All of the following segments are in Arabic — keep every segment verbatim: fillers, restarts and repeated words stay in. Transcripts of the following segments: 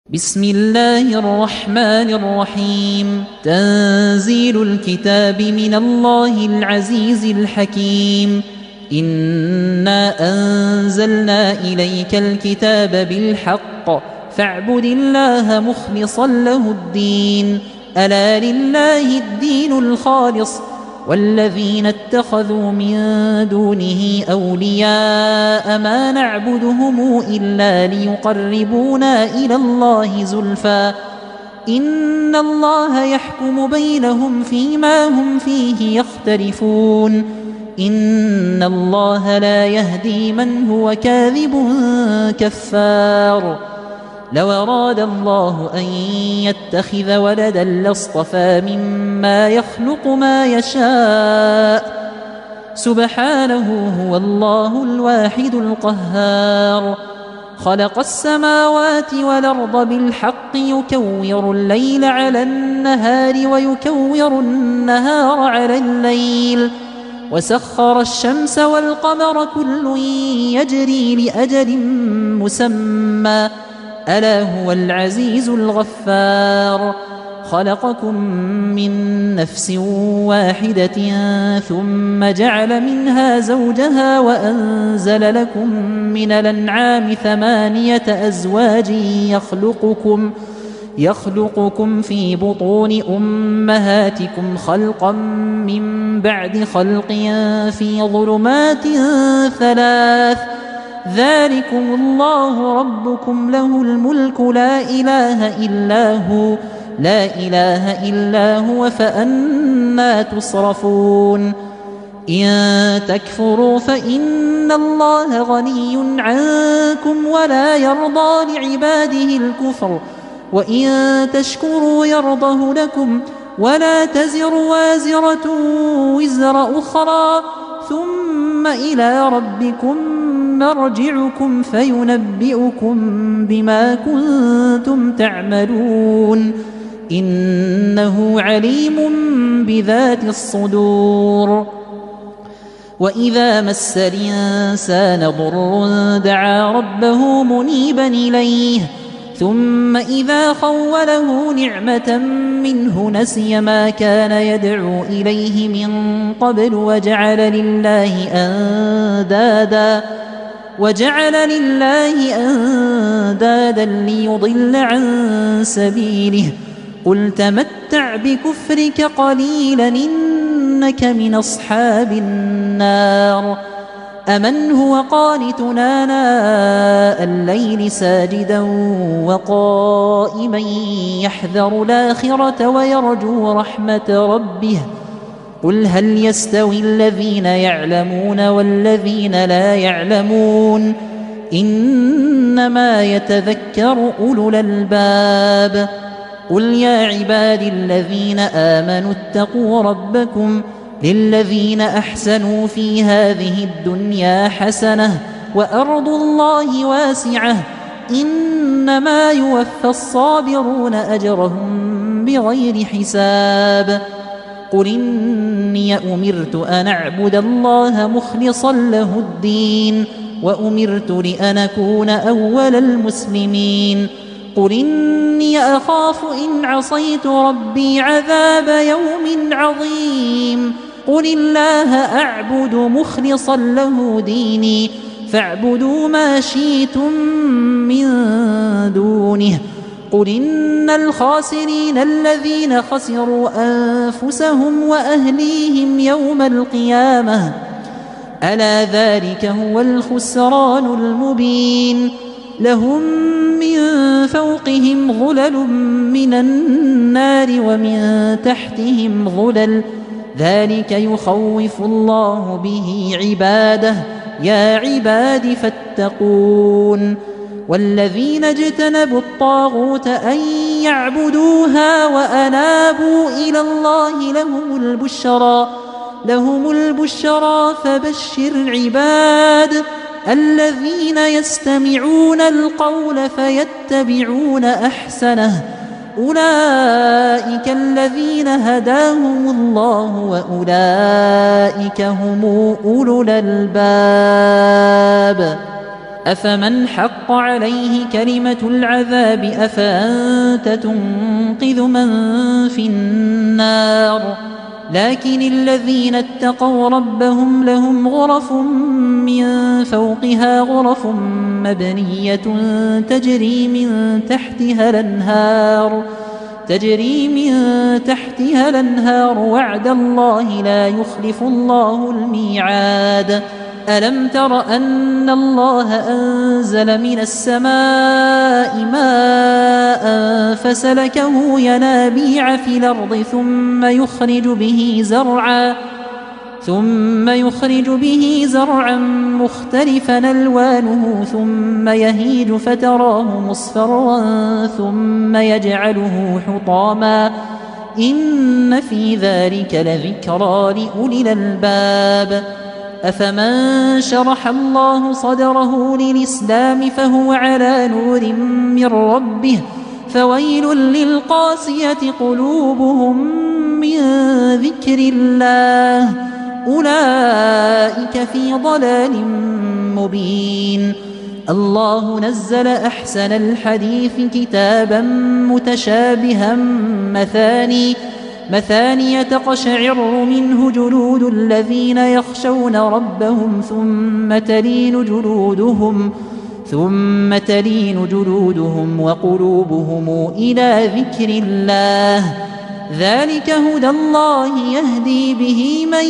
بسم الله الرحمن الرحيم. تنزيل الكتاب من الله العزيز الحكيم. إنا أنزلنا إليك الكتاب بالحق فاعبد الله مخلصا له الدين. ألا لله الدين الخالص والذين اتخذوا من دونه أولياء ما نعبدهم إلا ليقربونا إلى الله زلفى إن الله يحكم بينهم فيما هم فيه يختلفون. إن الله لا يهدي من هو كاذب كفار. لو أراد الله أن يتخذ ولدا لاصطفى مما يخلق ما يشاء سبحانه هو الله الواحد القهار. خلق السماوات والأرض بالحق يكور الليل على النهار ويكور النهار على الليل وسخر الشمس والقمر كل يجري لأجل مسمى ألا هو العزيز الغفار. خلقكم من نفس واحدة ثم جعل منها زوجها وأنزل لكم من الأنعام ثمانية أزواج يخلقكم يخلقكم في بطون أمهاتكم خلقا من بعد خلق في ظلمات ثلاث ذلكم الله ربكم له الملك لا إله إلا هو لا إله إلا هو فأنى تصرفون. إن تكفروا فإن الله غني عنكم ولا يرضى لعباده الكفر وإن تشكروا يرضه لكم ولا تزر وازرة وزر أخرى ثم إلى ربكم مرجعكم فينبئكم بما كنتم تعملون إنه عليم بذات الصدور. وإذا مس الإنسان ضر دعا ربه منيبا إليه ثم إذا خوله نعمة منه نسي ما كان يدعو إليه من قبل وجعل لله أندادا وجعل لله أندادا ليضل عن سبيله قل تمتع بكفرك قليلا إنك من أصحاب النار. أمن هو قانت آناء الليل ساجدا وقائما يحذر الآخرة ويرجو رحمة ربه قل هل يستوي الذين يعلمون والذين لا يعلمون إنما يتذكر أولو الألباب. قل يا عبادي الذين آمنوا اتقوا ربكم للذين أحسنوا في هذه الدنيا حسنة وأرض الله واسعة إنما يوفى الصابرون أجرهم بغير حساب. قل إني أمرت أن أعبد الله مخلصا له الدين وأمرت لأن أكون أول المسلمين. قل إني أخاف إن عصيت ربي عذاب يوم عظيم. قل الله أعبد مخلصا له ديني فاعبدوا ما شئتم من دونه. قل إن الخاسرين الذين خسروا أنفسهم وأهليهم يوم القيامة ألا ذلك هو الخسران المبين. لهم من فوقهم ظلل من النار ومن تحتهم ظلل ذلك يخوف الله به عباده يا عباد فاتقون. والذين اجتنبوا الطاغوت أن يعبدوها وأنابوا إلى الله لهم البشرى لهم البشرى فبشر العباد الذين يستمعون القول فيتبعون أحسنه أولئك الذين هداهم الله وأولئك هم أولو الألباب. أفمن حق عليه كلمة العذاب أفأنت تنقذ من في النار لكن الذين اتقوا ربهم لهم غرف من فوقها غرف مبنية تجري من تحتها الأنهار تجري من تحتها الأنهار وعد الله لا يخلف الله الميعاد ألم تر أن الله أنزل من السماء ماء فسلكه ينابيع في الأرض ثم يخرج به زرعا ثم يخرج به زرعا مختلفا ألوانه ثم يهيج فتراه مصفرا ثم يجعله حطاما إن في ذلك لذكرى لأولي الألباب أفمن شرح الله صدره للإسلام فهو على نور من ربه فويل للقاسية قلوبهم من ذكر الله أولئك في ضلال مبين الله نزل أحسن الحديث كتابا متشابها مثاني مثاني تقشعر منه جلود الذين يخشون ربهم ثم تلين جلودهم ثم تلين جلودهم وقلوبهم إلى ذكر الله ذلك هدى الله يهدي به من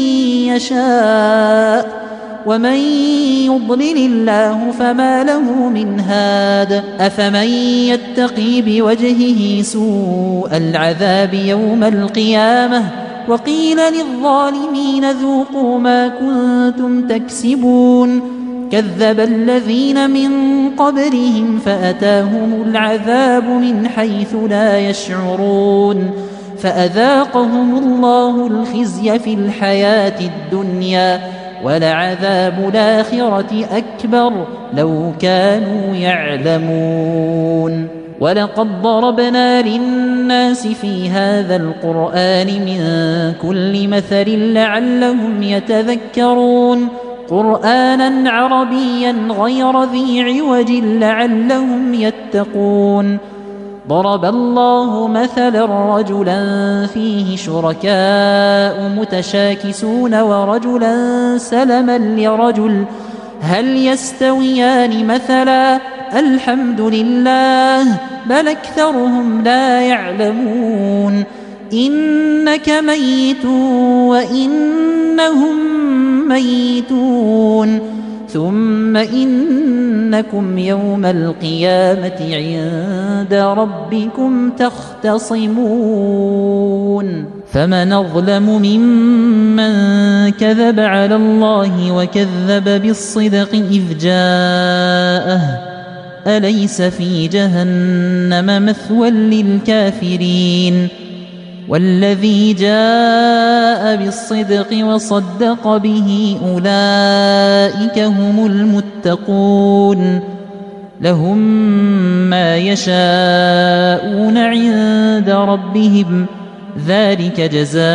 يشاء ومن يضلل الله فما له من هاد أفمن يتقي بوجهه سوء العذاب يوم القيامة وقيل للظالمين ذوقوا ما كنتم تكسبون كذب الذين من قبلهم فأتاهم العذاب من حيث لا يشعرون فأذاقهم الله الخزي في الحياة الدنيا ولعذاب الآخرة أكبر لو كانوا يعلمون ولقد ضربنا للناس في هذا القرآن من كل مثل لعلهم يتذكرون قرآنا عربيا غير ذي عوج لعلهم يتقون ضرب الله مثلا رجلا فيه شركاء متشاكسون ورجلا سلما لرجل هل يستويان مثلا الحمد لله بل أكثرهم لا يعلمون إنك ميت وإنهم ميتون ثم إنكم يوم القيامة عند ربكم تختصمون فمن أظلم ممن كذب على الله وكذب بالصدق إذ جاءه أليس في جهنم مثوى للكافرين والذي جاء بالصدق وصدق به أولئك هم المتقون لهم ما يشاءون عند ربهم ذلك جزاء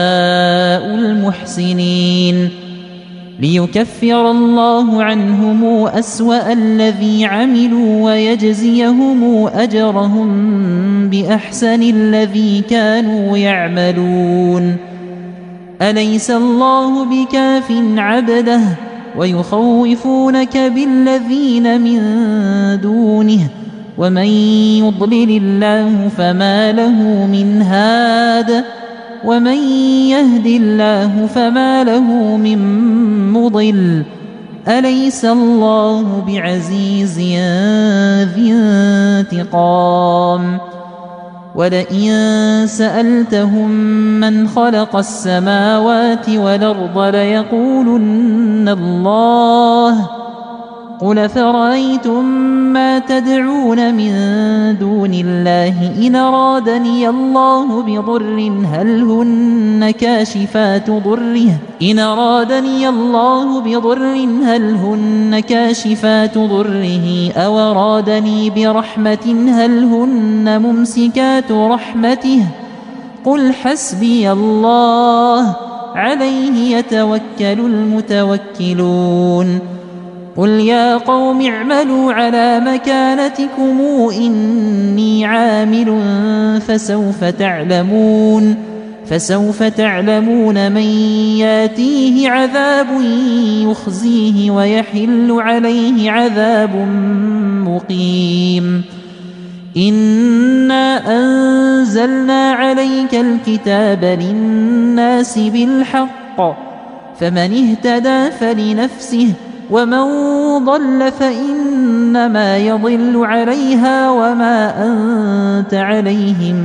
المحسنين ليكفر الله عنهم أسوأ الذي عملوا ويجزيهم أجرهم بأحسن الذي كانوا يعملون أليس الله بكاف عبده ويخوفونك بالذين من دونه ومن يضلل الله فما له من هاد ومن يهد الله فما له من مضل أليس الله بعزيز ذي انتقام ولئن سألتهم من خلق السماوات والأرض ليقولن الله قل فرأيتم ما تدعون من دون الله إن أرادني الله بضر هل هن كاشفات ضره إن أرادني الله بضر هل هن كاشفات ضره أو أرادني برحمة هل هن ممسكات رحمته قل حسبي الله عليه يتوكل المتوكلون قل يا قوم اعملوا على مكانتكم إني عامل فسوف تعلمون فسوف تعلمون من ياتيه عذاب يخزيه ويحل عليه عذاب مقيم إنا أنزلنا عليك الكتاب للناس بالحق فمن اهتدى فلنفسه ومن ضل فإنما يضل عليها وما أنت عليهم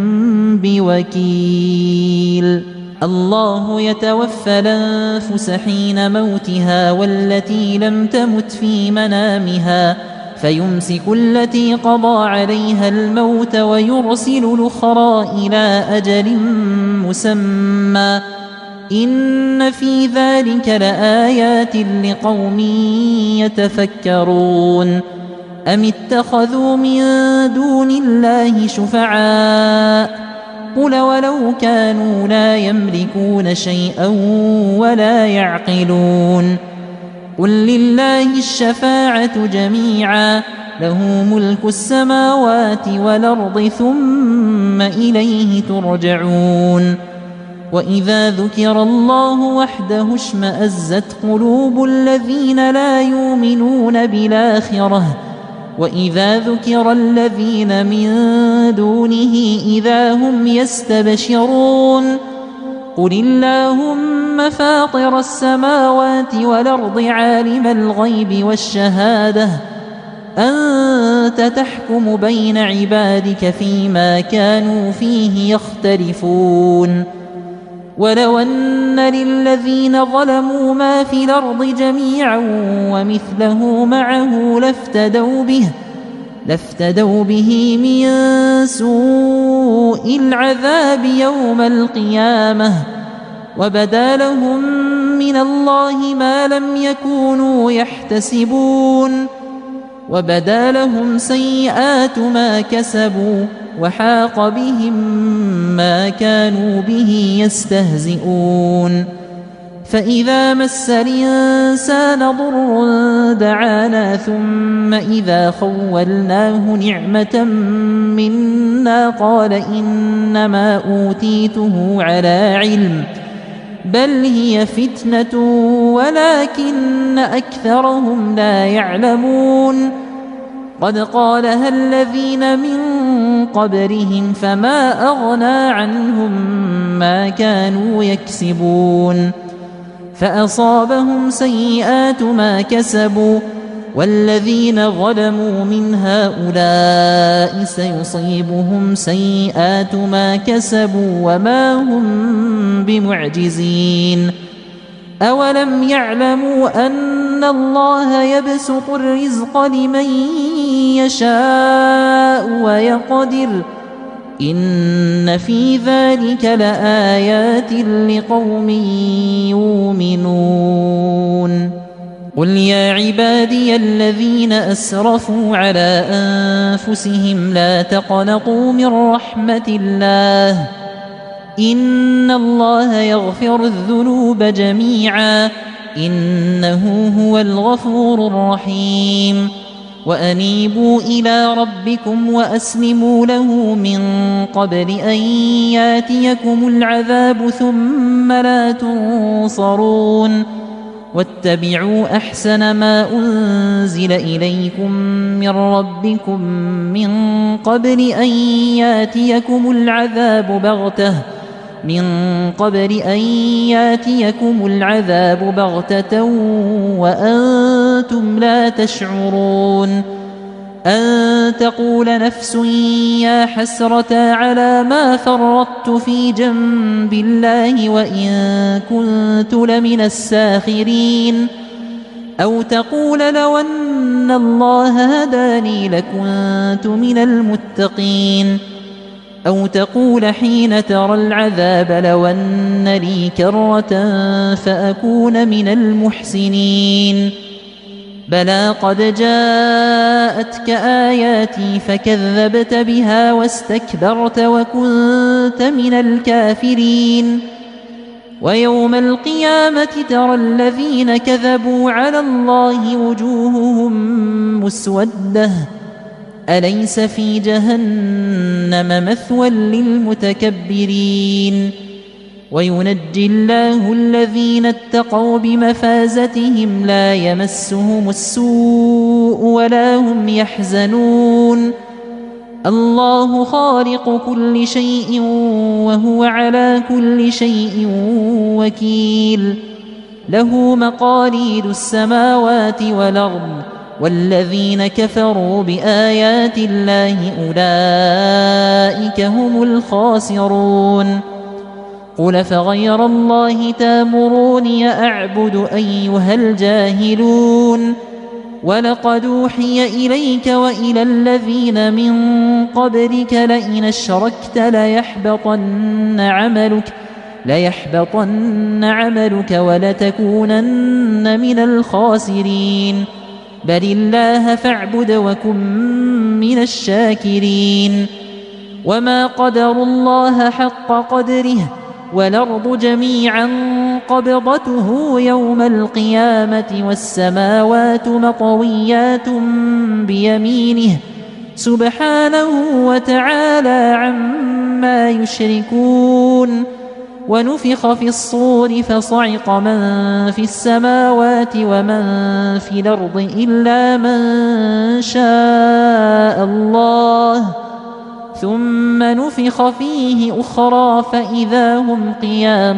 بوكيل الله يتوفى الأنفس حين موتها والتي لم تمت في منامها فيمسك التي قضى عليها الموت ويرسل الأخرى إلى أجل مسمى إن في ذلك لآيات لقوم يتفكرون أم اتخذوا من دون الله شفعاء قل ولو كانوا لا يملكون شيئا ولا يعقلون قل لله الشفاعة جميعا له ملك السماوات والأرض ثم إليه ترجعون وإذا ذكر الله وحده اشمأزت قلوب الذين لا يؤمنون بالآخرة وإذا ذكر الذين من دونه إذا هم يستبشرون قل اللهم فاطر السماوات والأرض عالم الغيب والشهادة أنت تحكم بين عبادك فيما كانوا فيه يختلفون ولو أن للذين ظلموا ما في الأرض جميعا ومثله معه لافتدوا به لافتدوا به من سوء العذاب يوم القيامة وبدا لهم من الله ما لم يكونوا يحتسبون وبدا لهم سيئات ما كسبوا وحاق بهم ما كانوا به يستهزئون فإذا مس الإنسان ضر دعانا ثم إذا خولناه نعمة منا قال إنما أوتيته على علم بل هي فتنة ولكن أكثرهم لا يعلمون قد قالها الذين من قبلهم فما أغنى عنهم ما كانوا يكسبون فأصابهم سيئات ما كسبوا والذين ظلموا من هؤلاء سيصيبهم سيئات ما كسبوا وما هم بمعجزين أولم يعلموا أن الله يبسط الرزق لمن يشاء ويقدر إن في ذلك لآيات لقوم يؤمنون قل يا عبادي الذين أسرفوا على أنفسهم لا تقنطوا من رحمة الله إن الله يغفر الذنوب جميعا إنه هو الغفور الرحيم وأنيبوا إلى ربكم وأسلموا له من قبل أن ياتيكم العذاب ثم لا تنصرون واتبعوا أحسن ما أنزل إليكم من ربكم من قبل أن ياتيكم العذاب بغتة من قبل أن ياتيكم العذاب بغتة وأنتم لا تشعرون أن تقول نفس يا حسرة على ما فرطت في جنب الله وإن كنت لمن الساخرين أو تقول لو أن الله هداني لكنت من المتقين أو تقول حين ترى العذاب لو أن لي كرة فأكون من المحسنين بلى قد جاءتك آياتي فكذبت بها واستكبرت وكنت من الكافرين ويوم القيامة ترى الذين كذبوا على الله وجوههم مسودة أليس في جهنم مثوى للمتكبرين وينجي الله الذين اتقوا بمفازتهم لا يمسهم السوء ولا هم يحزنون الله خالق كل شيء وهو على كل شيء وكيل له مقاليد السماوات والأرض والذين كفروا بآيات الله أولئك هم الخاسرون قل فغير الله تامروني أعبد أيها الجاهلون ولقد أوحي إليك وإلى الذين من قبلك لئن أشركت ليحبطن عملك ليحبطن عملك ولتكونن من الخاسرين بل الله فاعبد وكن من الشاكرين وما قدروا الله حق قدره والأرض جميعا قبضته يوم القيامة والسماوات مطويات بيمينه سبحانه وتعالى عما يشركون ونفخ في الصور فصعق من في السماوات ومن في الأرض إلا من شاء الله ثم نفخ فيه أخرى فإذا هم قيام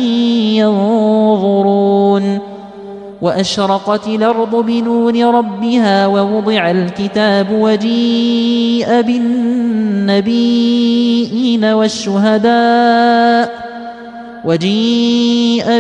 ينظرون وأشرقت الأرض بنور ربها ووضع الكتاب وجيء بالنبيين والشهداء وجيء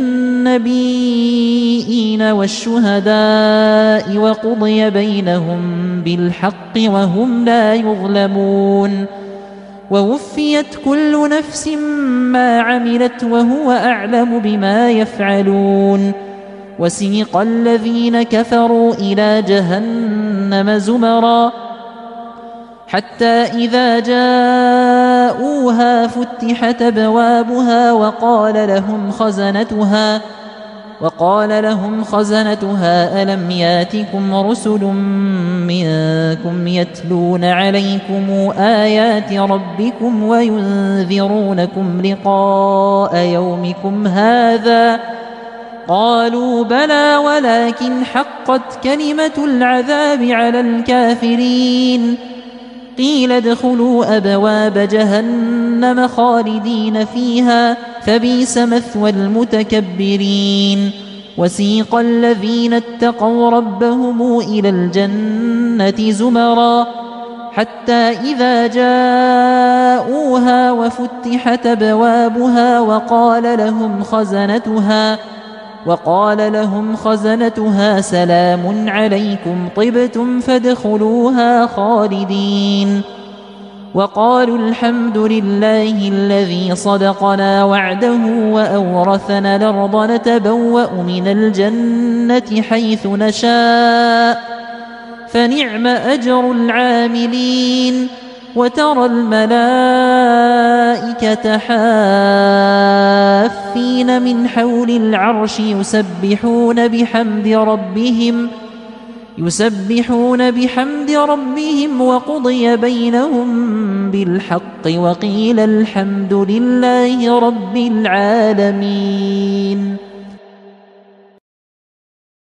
بالنبيين والشهداء وقضي بينهم بالحق وهم لا يظلمون ووفيت كل نفس ما عملت وهو أعلم بما يفعلون وسيق الذين كفروا إلى جهنم زمرا حتى إذا جاءوها فتحت أبوابها وقال لهم خزنتها وقال لهم خزنتها ألم ياتكم رسل منكم يتلون عليكم آيات ربكم وينذرونكم لقاء يومكم هذا قالوا بلى ولكن حقت كلمة العذاب على الكافرين قيل ادخلوا أبواب جهنم خالدين فيها فبئس مثوى المتكبرين وسيق الذين اتقوا ربهم إلى الجنة زمرا حتى إذا جاءوها وفتحت أبوابها وقال لهم خزنتها وقال لهم خزنتها سلام عليكم طبتم فادخلوها خالدين وقالوا الحمد لله الذي صدقنا وعده وأورثنا الأرض نتبوأ من الجنة حيث نشاء فنعم أجر العاملين وترى الملائكة حافين من حول العرش يسبحون بحمد ربهم يسبحون بحمد ربهم وقضي بينهم بالحق وقيل الحمد لله رب العالمين.